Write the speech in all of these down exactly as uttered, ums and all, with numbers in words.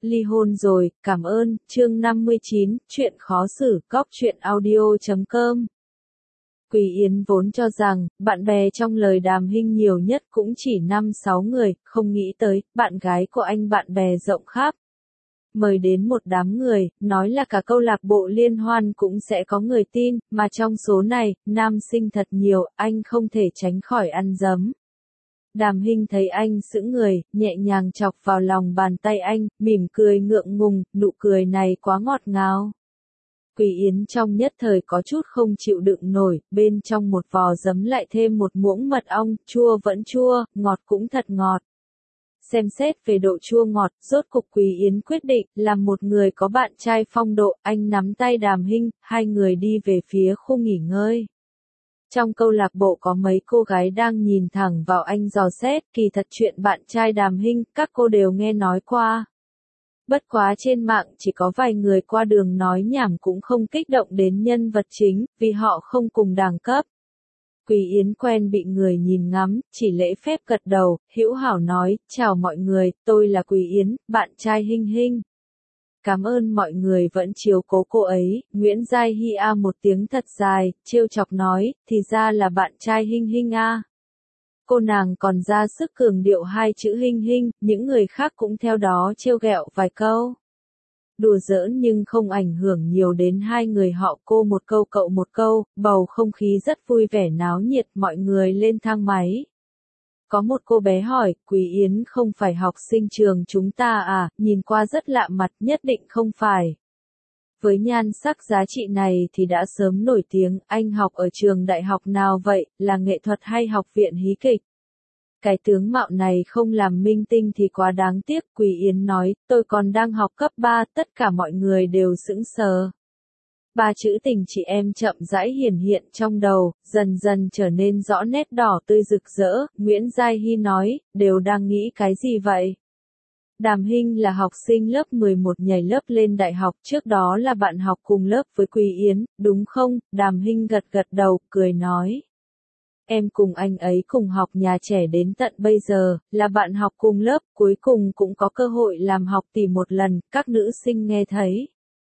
ly hôn rồi, cảm ơn, chương năm mươi chín, chuyện khó xử, góc chuyện audio chấm com. Quỳ Yến vốn cho rằng, bạn bè trong lời Đàm Hinh nhiều nhất cũng chỉ năm sáu người, không nghĩ tới, bạn gái của anh bạn bè rộng khắp. Mời đến một đám người, nói là cả câu lạc bộ liên hoan cũng sẽ có người tin, mà trong số này, nam sinh thật nhiều, anh không thể tránh khỏi ăn dấm. Đàm Hinh thấy anh sững người, nhẹ nhàng chọc vào lòng bàn tay anh, mỉm cười ngượng ngùng, nụ cười này quá ngọt ngào. Quỳ Yến trong nhất thời có chút không chịu đựng nổi, bên trong một vò giấm lại thêm một muỗng mật ong, chua vẫn chua, ngọt cũng thật ngọt. Xem xét về độ chua ngọt, rốt cục Quỳ Yến quyết định, làm một người có bạn trai phong độ, anh nắm tay Đàm Hinh, hai người đi về phía khu nghỉ ngơi. Trong câu lạc bộ có mấy cô gái đang nhìn thẳng vào anh dò xét, kỳ thật chuyện bạn trai Đàm Hinh, các cô đều nghe nói qua. Bất quá trên mạng chỉ có vài người qua đường nói nhảm cũng không kích động đến nhân vật chính, vì họ không cùng đẳng cấp. Quỳ Yến quen bị người nhìn ngắm, chỉ lễ phép gật đầu, hữu hảo nói, chào mọi người, tôi là Quỳ Yến, bạn trai Hinh Hinh. Cảm ơn mọi người vẫn chiếu cố cô ấy, Nguyễn Giai Hy a một tiếng thật dài, trêu chọc nói, thì ra là bạn trai Hinh Hinh a. Cô nàng còn ra sức cường điệu hai chữ Hinh Hinh, những người khác cũng theo đó trêu ghẹo vài câu. Đùa giỡn nhưng không ảnh hưởng nhiều đến hai người họ, cô một câu cậu một câu, bầu không khí rất vui vẻ náo nhiệt, mọi người lên thang máy. Có một cô bé hỏi, Quỳ Yến không phải học sinh trường chúng ta à, nhìn qua rất lạ mặt, nhất định không phải. Với nhan sắc giá trị này thì đã sớm nổi tiếng, anh học ở trường đại học nào vậy, là nghệ thuật hay học viện hí kịch? Cái tướng mạo này không làm minh tinh thì quá đáng tiếc, Quỳ Yến nói, tôi còn đang học cấp ba, tất cả mọi người đều sững sờ. Ba chữ tình chị em chậm rãi hiển hiện trong đầu, dần dần trở nên rõ nét đỏ tươi rực rỡ, Nguyễn Giai Hy nói, đều đang nghĩ cái gì vậy? Đàm Hinh là học sinh lớp mười một nhảy lớp lên đại học, trước đó là bạn học cùng lớp với Quỳ Yến, đúng không? Đàm Hinh gật gật đầu, cười nói. Em cùng anh ấy cùng học nhà trẻ đến tận bây giờ, là bạn học cùng lớp, cuối cùng cũng có cơ hội làm học tỷ một lần, các nữ sinh nghe thấy.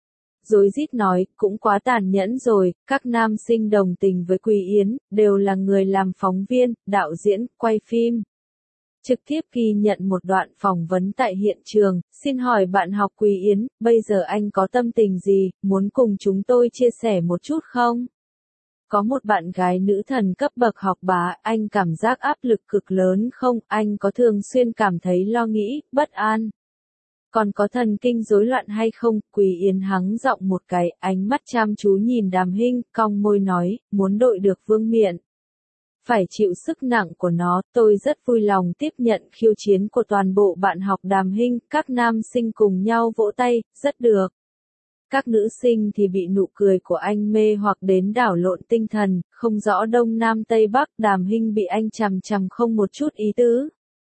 Rối rít nói, cũng quá tàn nhẫn rồi, các nam sinh đồng tình với Quỳ Yến, đều là người làm phóng viên, đạo diễn, quay phim. Trực tiếp ghi nhận một đoạn phỏng vấn tại hiện trường, xin hỏi bạn học Quỳ Yến, bây giờ anh có tâm tình gì, muốn cùng chúng tôi chia sẻ một chút không? Có một bạn gái nữ thần cấp bậc học bá, anh cảm giác áp lực cực lớn không, anh có thường xuyên cảm thấy lo nghĩ, bất an. Còn có thần kinh rối loạn hay không, Quỳ Yến hắng giọng một cái, ánh mắt chăm chú nhìn Đàm Hinh, cong môi nói, muốn đội được vương miện. Phải chịu sức nặng của nó, tôi rất vui lòng tiếp nhận khiêu chiến của toàn bộ bạn học Đàm Hinh, các nam sinh cùng nhau vỗ tay, rất được. Các nữ sinh thì bị nụ cười của anh mê hoặc đến đảo lộn tinh thần, không rõ đông nam tây bắc, Đàm Hinh bị anh chằm chằm không một chút ý tứ.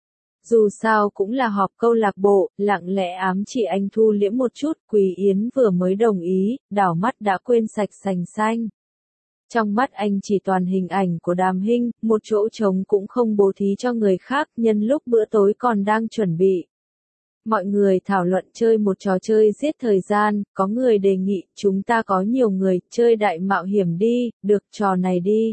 Dù sao cũng là họp câu lạc bộ, lặng lẽ ám chỉ anh thu liễm một chút, Quỳ Yến vừa mới đồng ý, đảo mắt đã quên sạch sành xanh. Trong mắt anh chỉ toàn hình ảnh của Đàm Hinh, một chỗ trống cũng không bố thí cho người khác, nhân lúc bữa tối còn đang chuẩn bị. Mọi người thảo luận chơi một trò chơi giết thời gian, có người đề nghị, chúng ta có nhiều người, chơi đại mạo hiểm đi, được trò này đi.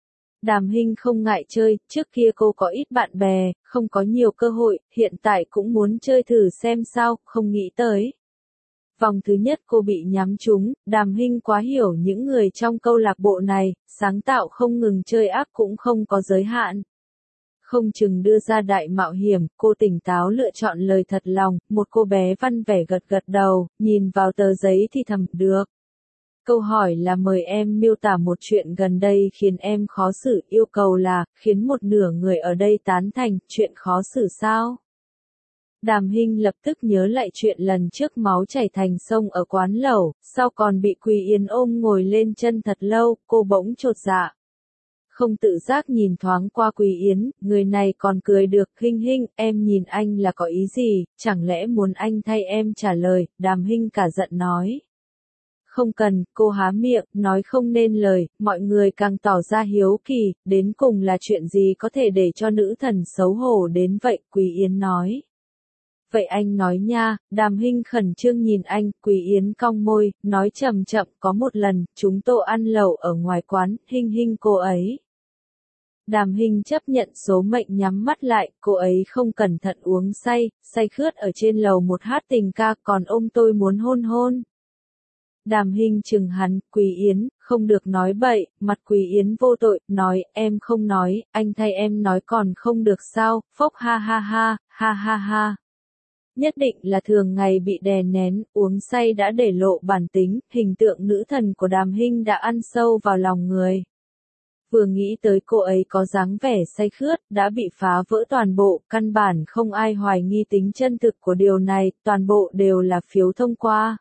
Đàm Hinh không ngại chơi, trước kia cô có ít bạn bè, không có nhiều cơ hội, hiện tại cũng muốn chơi thử xem sao, không nghĩ tới. Vòng thứ nhất cô bị nhắm trúng, Đàm Hinh quá hiểu những người trong câu lạc bộ này, sáng tạo không ngừng chơi ác cũng không có giới hạn. Không chừng đưa ra đại mạo hiểm, cô tỉnh táo lựa chọn lời thật lòng, một cô bé văn vẻ gật gật đầu, nhìn vào tờ giấy thì thầm, được. Câu hỏi là mời em miêu tả một chuyện gần đây khiến em khó xử, yêu cầu là, khiến một nửa người ở đây tán thành, chuyện khó xử sao? Đàm Hinh lập tức nhớ lại chuyện lần trước máu chảy thành sông ở quán lẩu, sau còn bị Quỳ Yến ôm ngồi lên chân thật lâu, cô bỗng chột dạ. Không tự giác nhìn thoáng qua Quỳ Yến, người này còn cười được, Hinh Hinh, em nhìn anh là có ý gì, chẳng lẽ muốn anh thay em trả lời, Đàm Hinh cả giận nói. Không cần, cô há miệng, nói không nên lời, mọi người càng tỏ ra hiếu kỳ, đến cùng là chuyện gì có thể để cho nữ thần xấu hổ đến vậy, Quỳ Yến nói. Vậy anh nói nha, Đàm Hinh khẩn trương nhìn anh, Quý Yến cong môi, nói chậm chậm, có một lần, chúng tôi ăn lẩu ở ngoài quán, Hinh Hinh cô ấy. Đàm Hinh chấp nhận số mệnh nhắm mắt lại, cô ấy không cẩn thận uống say, say khướt ở trên lầu một hát tình ca, còn ôm tôi muốn hôn hôn. Đàm Hinh chừng hắn, Quý Yến, không được nói bậy, mặt Quý Yến vô tội, nói, em không nói, anh thay em nói còn không được sao, phốc ha ha ha, ha ha ha. Nhất định là thường ngày bị đè nén, uống say đã để lộ bản tính, hình tượng nữ thần của Đàm Hinh đã ăn sâu vào lòng người. Vừa nghĩ tới cô ấy có dáng vẻ say khướt, đã bị phá vỡ toàn bộ, căn bản không ai hoài nghi tính chân thực của điều này, toàn bộ đều là phiếu thông qua.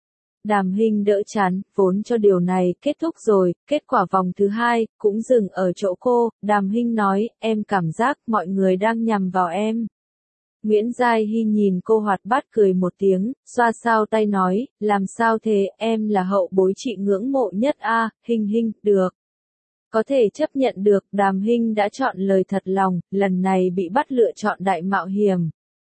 Đàm Hinh đỡ chán, vốn cho điều này kết thúc rồi, kết quả vòng thứ hai, cũng dừng ở chỗ cô, Đàm Hinh nói, em cảm giác mọi người đang nhằm vào em. Nguyễn Giai Hy nhìn cô hoạt bát cười một tiếng, xoa sao tay nói, làm sao thế, em là hậu bối chị ngưỡng mộ nhất a, Hinh Hinh, được. Có thể chấp nhận được, Đàm Hinh đã chọn lời thật lòng, lần này bị bắt lựa chọn đại mạo hiểm.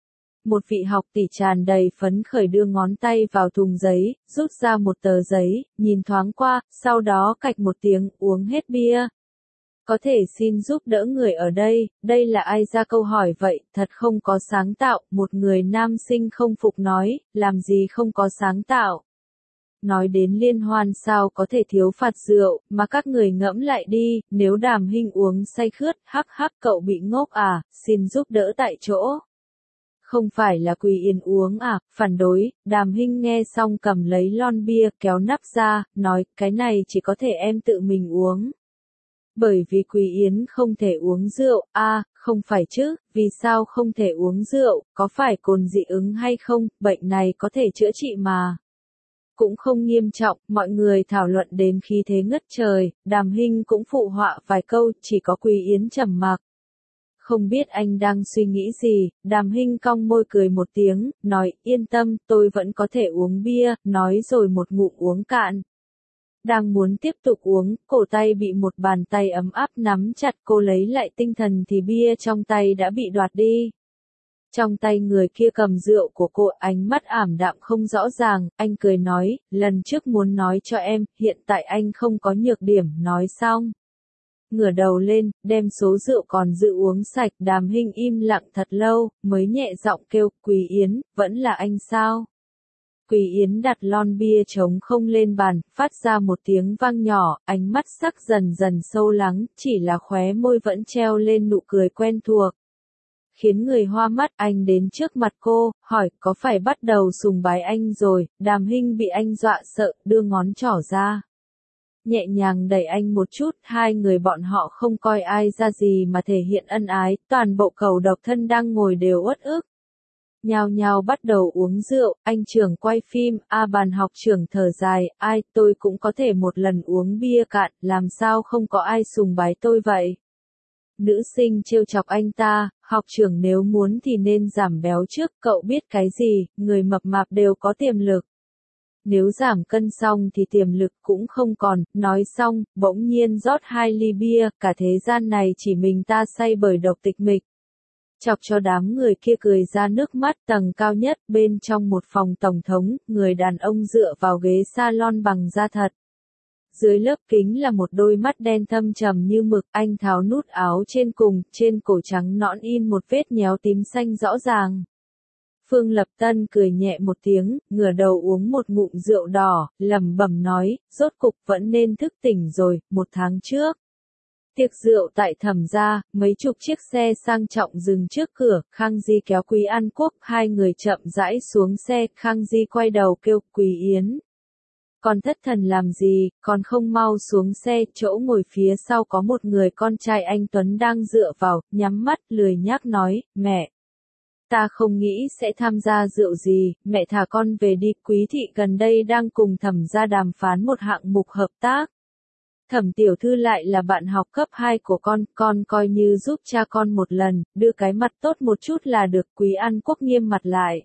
Một vị học tỷ tràn đầy phấn khởi đưa ngón tay vào thùng giấy, rút ra một tờ giấy, nhìn thoáng qua, sau đó cạch một tiếng, uống hết bia. Có thể xin giúp đỡ người ở đây, đây là ai ra câu hỏi vậy, thật không có sáng tạo, một người nam sinh không phục nói, làm gì không có sáng tạo. Nói đến liên hoan sao có thể thiếu phạt rượu, mà các người ngẫm lại đi, nếu Đàm Hinh uống say khướt, hắc hắc cậu bị ngốc à, xin giúp đỡ tại chỗ. Không phải là Quý Yến uống à, phản đối, Đàm Hinh nghe xong cầm lấy lon bia kéo nắp ra, nói, cái này chỉ có thể em tự mình uống. Bởi vì Quý Yến không thể uống rượu, a à, không phải chứ, vì sao không thể uống rượu, có phải cồn dị ứng hay không, bệnh này có thể chữa trị mà. Cũng không nghiêm trọng, mọi người thảo luận đến khí thế ngất trời, Đàm Hinh cũng phụ họa vài câu, chỉ có Quý Yến trầm mặc. Không biết anh đang suy nghĩ gì, Đàm Hinh cong môi cười một tiếng, nói, yên tâm, tôi vẫn có thể uống bia, nói rồi một ngụm uống cạn. Đang muốn tiếp tục uống, cổ tay bị một bàn tay ấm áp nắm chặt, cô lấy lại tinh thần thì bia trong tay đã bị đoạt đi. Trong tay người kia cầm rượu của cô, ánh mắt ảm đạm không rõ ràng, anh cười nói, lần trước muốn nói cho em, hiện tại anh không có nhược điểm, nói xong. Ngửa đầu lên, đem số rượu còn dự uống sạch, Đàm Hinh im lặng thật lâu, mới nhẹ giọng kêu, Quý Yến, vẫn là anh sao? Quý Yến đặt lon bia trống không lên bàn, phát ra một tiếng vang nhỏ, ánh mắt sắc dần dần sâu lắng, chỉ là khóe môi vẫn treo lên nụ cười quen thuộc. Khiến người hoa mắt, anh đến trước mặt cô, hỏi, có phải bắt đầu sùng bái anh rồi, Đàm Hinh bị anh dọa sợ, đưa ngón trỏ ra. Nhẹ nhàng đẩy anh một chút, hai người bọn họ không coi ai ra gì mà thể hiện ân ái, toàn bộ cầu độc thân đang ngồi đều uất ức. Nhao nhao bắt đầu uống rượu, anh trưởng quay phim, A bàn học trưởng thở dài, ai, tôi cũng có thể một lần uống bia cạn, làm sao không có ai sùng bái tôi vậy. Nữ sinh trêu chọc anh ta, học trưởng nếu muốn thì nên giảm béo trước, cậu biết cái gì, người mập mạp đều có tiềm lực. Nếu giảm cân xong thì tiềm lực cũng không còn, nói xong, bỗng nhiên rót hai ly bia, cả thế gian này chỉ mình ta say bởi độc tịch mịch. Chọc cho đám người kia cười ra nước mắt, tầng cao nhất, bên trong một phòng tổng thống, người đàn ông dựa vào ghế salon bằng da thật. Dưới lớp kính là một đôi mắt đen thâm trầm như mực, anh tháo nút áo trên cùng, trên cổ trắng nõn in một vết nhéo tím xanh rõ ràng. Phương Lập Tân cười nhẹ một tiếng, ngửa đầu uống một ngụm rượu đỏ, lẩm bẩm nói, rốt cục vẫn nên thức tỉnh rồi, một tháng trước. Tiệc rượu tại Thẩm gia, mấy chục chiếc xe sang trọng dừng trước cửa, Khang Di kéo Quý An Quốc, hai người chậm rãi xuống xe, Khang Di quay đầu kêu, Quý Yến. Con thất thần làm gì, con không mau xuống xe, chỗ ngồi phía sau có một người con trai anh Tuấn đang dựa vào, nhắm mắt, lười nhác nói, mẹ. Ta không nghĩ sẽ tham gia rượu gì, mẹ thả con về đi, Quý thị gần đây đang cùng Thẩm gia đàm phán một hạng mục hợp tác. Thẩm tiểu thư lại là bạn học cấp hai của con, con coi như giúp cha con một lần, đưa cái mặt tốt một chút là được, Quý An Quốc nghiêm mặt lại.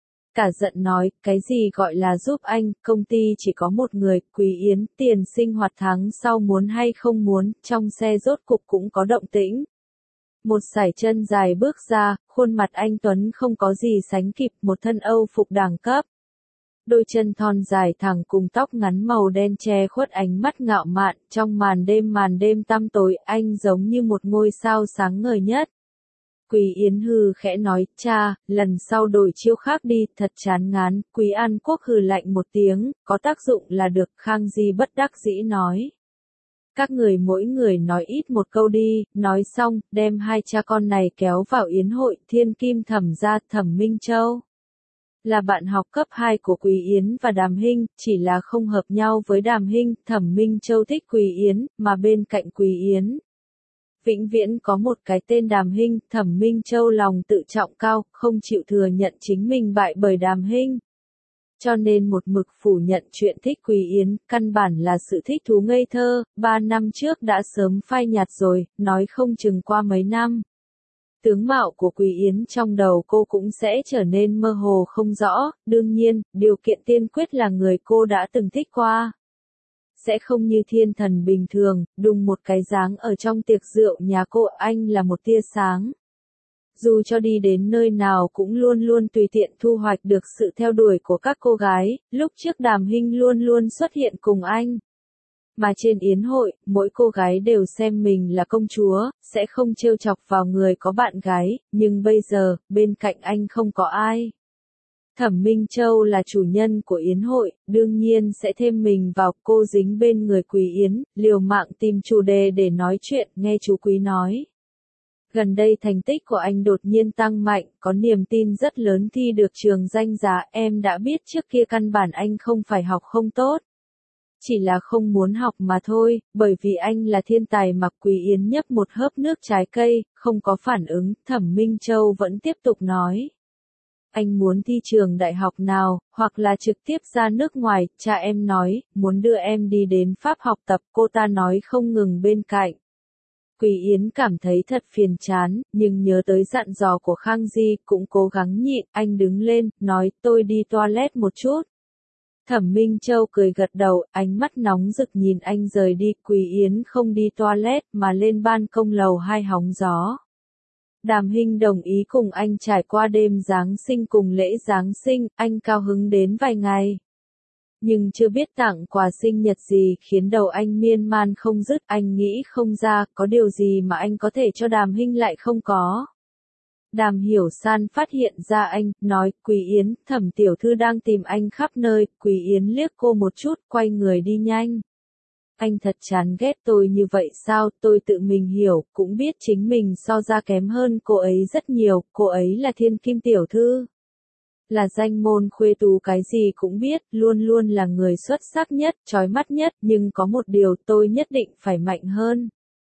Cả giận nói, cái gì gọi là giúp anh, công ty chỉ có một người, Quý Yến, tiền sinh hoạt tháng sau muốn hay không muốn, trong xe rốt cục cũng có động tĩnh. Một sải chân dài bước ra, khuôn mặt anh Tuấn không có gì sánh kịp, một thân Âu phục đẳng cấp. Đôi chân thon dài thẳng cùng tóc ngắn màu đen che khuất ánh mắt ngạo mạn, trong màn đêm màn đêm tăm tối, anh giống như một ngôi sao sáng ngời nhất. Quý Yến hừ khẽ nói, cha, lần sau đổi chiêu khác đi, thật chán ngán. Quý An Quốc hừ lạnh một tiếng, có tác dụng là được. Khang Di bất đắc dĩ nói. Các người mỗi người nói ít một câu đi. Nói xong, đem hai cha con này kéo vào yến hội. Thiên Kim Thẩm gia, Thẩm Minh Châu là bạn học cấp hai của Quý Yến và Đàm Hinh, chỉ là không hợp nhau với Đàm Hinh. Thẩm Minh Châu thích Quý Yến, mà bên cạnh Quý Yến vĩnh viễn có một cái tên Đàm Hinh. Thẩm Minh Châu lòng tự trọng cao, không chịu thừa nhận chính mình bại bởi Đàm Hinh. Cho nên một mực phủ nhận chuyện thích Quý Yến, căn bản là sự thích thú ngây thơ, ba năm trước đã sớm phai nhạt rồi, nói không chừng qua mấy năm. Tướng mạo của Quý Yến trong đầu cô cũng sẽ trở nên mơ hồ không rõ, đương nhiên, điều kiện tiên quyết là người cô đã từng thích qua. Sẽ không như thiên thần bình thường, đùng một cái dáng ở trong tiệc rượu nhà cô, anh là một tia sáng. Dù cho đi đến nơi nào cũng luôn luôn tùy tiện thu hoạch được sự theo đuổi của các cô gái, lúc trước Đàm Hinh luôn luôn xuất hiện cùng anh. Mà trên yến hội, mỗi cô gái đều xem mình là công chúa, sẽ không trêu chọc vào người có bạn gái, nhưng bây giờ, bên cạnh anh không có ai. Thẩm Minh Châu là chủ nhân của yến hội, đương nhiên sẽ thêm mình vào. Cô dính bên người Quý Yến, liều mạng tìm chủ đề để nói chuyện, nghe chú Quý nói. Gần đây thành tích của anh đột nhiên tăng mạnh, có niềm tin rất lớn thi được trường danh giá. Em đã biết trước kia căn bản anh không phải học không tốt. Chỉ là không muốn học mà thôi, bởi vì anh là thiên tài. Mặc Quý Yến nhấp một hớp nước trái cây, không có phản ứng. Thẩm Minh Châu vẫn tiếp tục nói. Anh muốn thi trường đại học nào, hoặc là trực tiếp ra nước ngoài. Cha em nói, muốn đưa em đi đến Pháp học tập, cô ta nói không ngừng bên cạnh. Quý Yến cảm thấy thật phiền chán, nhưng nhớ tới dặn dò của Khang Di, cũng cố gắng nhịn. Anh đứng lên, nói, tôi đi toilet một chút. Thẩm Minh Châu cười gật đầu, ánh mắt nóng rực nhìn anh rời đi. Quý Yến không đi toilet, mà lên ban công lầu hai hóng gió. Đàm Hinh đồng ý cùng anh trải qua đêm Giáng sinh cùng lễ Giáng sinh, anh cao hứng đến vài ngày. Nhưng chưa biết tặng quà sinh nhật gì, khiến đầu anh miên man không dứt. Anh nghĩ không ra, có điều gì mà anh có thể cho Đàm Hinh lại không có. Đàm Hiểu San phát hiện ra anh, nói, Quý Yến, Thẩm tiểu thư đang tìm anh khắp nơi. Quý Yến liếc cô một chút, quay người đi nhanh. Anh thật chán ghét tôi như vậy sao, tôi tự mình hiểu, cũng biết chính mình so ra kém hơn cô ấy rất nhiều, cô ấy là thiên kim tiểu thư. Là danh môn khuê tú cái gì cũng biết, luôn luôn là người xuất sắc nhất, chói mắt nhất, nhưng có một điều tôi nhất định phải mạnh hơn.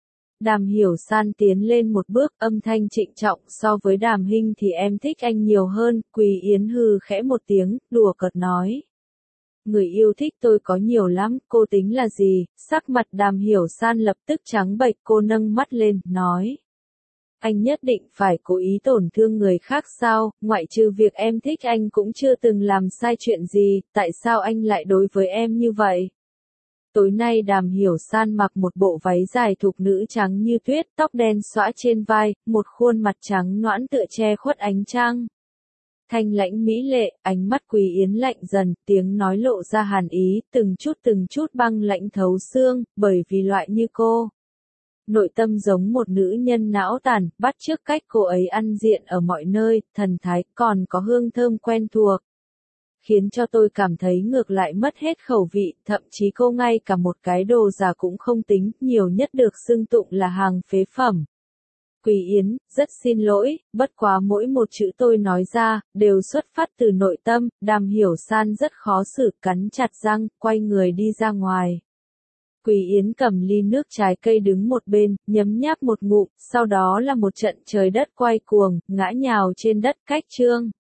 Đàm Hiểu San tiến lên một bước, âm thanh trịnh trọng, so với Đàm Hinh thì em thích anh nhiều hơn. Quý Yến hừ khẽ một tiếng, đùa cợt nói. Người yêu thích tôi có nhiều lắm, cô tính là gì? Sắc mặt Đàm Hiểu San lập tức trắng bệch, cô nâng mắt lên, nói. Anh nhất định phải cố ý tổn thương người khác sao, ngoại trừ việc em thích anh cũng chưa từng làm sai chuyện gì, tại sao anh lại đối với em như vậy? Tối nay Đàm Hiểu San mặc một bộ váy dài thục nữ trắng như tuyết, tóc đen xõa trên vai, một khuôn mặt trắng nõn tựa che khuất ánh trăng. Thanh lãnh mỹ lệ, ánh mắt Quý Yến lạnh dần, tiếng nói lộ ra hàn ý, từng chút từng chút băng lạnh thấu xương, bởi vì loại như cô. Nội tâm giống một nữ nhân não tàn, bắt chước cách cô ấy ăn diện ở mọi nơi, thần thái, còn có hương thơm quen thuộc. Khiến cho tôi cảm thấy ngược lại mất hết khẩu vị, thậm chí cô ngay cả một cái đồ giả cũng không tính, nhiều nhất được xưng tụng là hàng phế phẩm. Quý Yến, rất xin lỗi, bất quá mỗi một chữ tôi nói ra, đều xuất phát từ nội tâm. Đàm Hiểu San rất khó xử, cắn chặt răng, quay người đi ra ngoài. Quý Yến cầm ly nước trái cây đứng một bên, nhấm nháp một ngụm, sau đó là một trận trời đất quay cuồng, ngã nhào trên đất cách chương.